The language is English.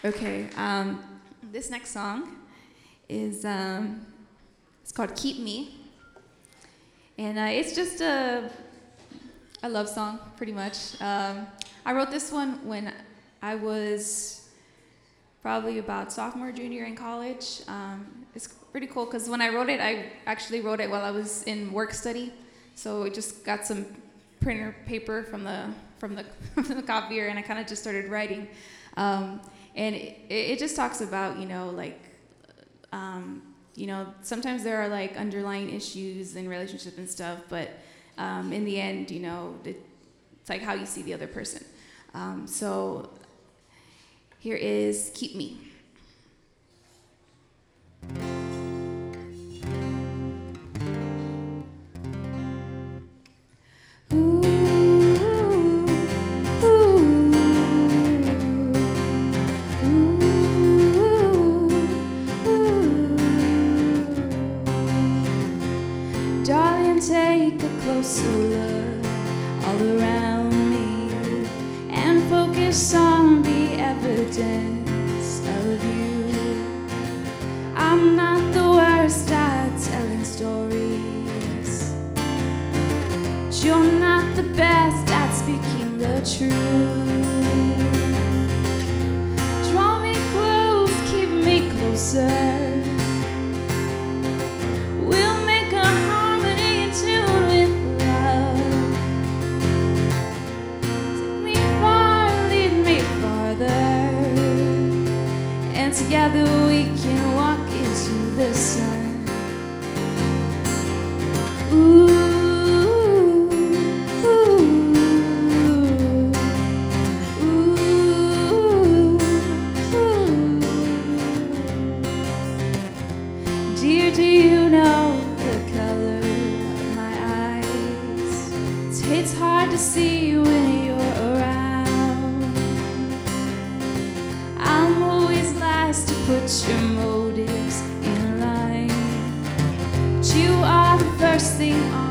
Okay, this next song is it's called "Keep Me," and it's just a love song, pretty much. I wrote this one when I was probably about sophomore, junior in college. It's pretty cool because when I wrote it, I actually wrote it while I was in work study, so I just got some printer paper from the from the copier, and I kind of just started writing. And it just talks about, like, sometimes there are like underlying issues in relationships and stuff, but in the end, it's like how you see the other person. So here is "Keep Me." Darling, take a closer look all around me and focus on the evidence of you. I'm not the worst at telling stories. You're not the best at speaking the truth. Draw me close, keep me closer. Together we can walk into the sun. Ooh, ooh, ooh, ooh. Dear, do you know the color of my eyes? It's hard to see when you're around. To put your motives in line. But you are the first thing on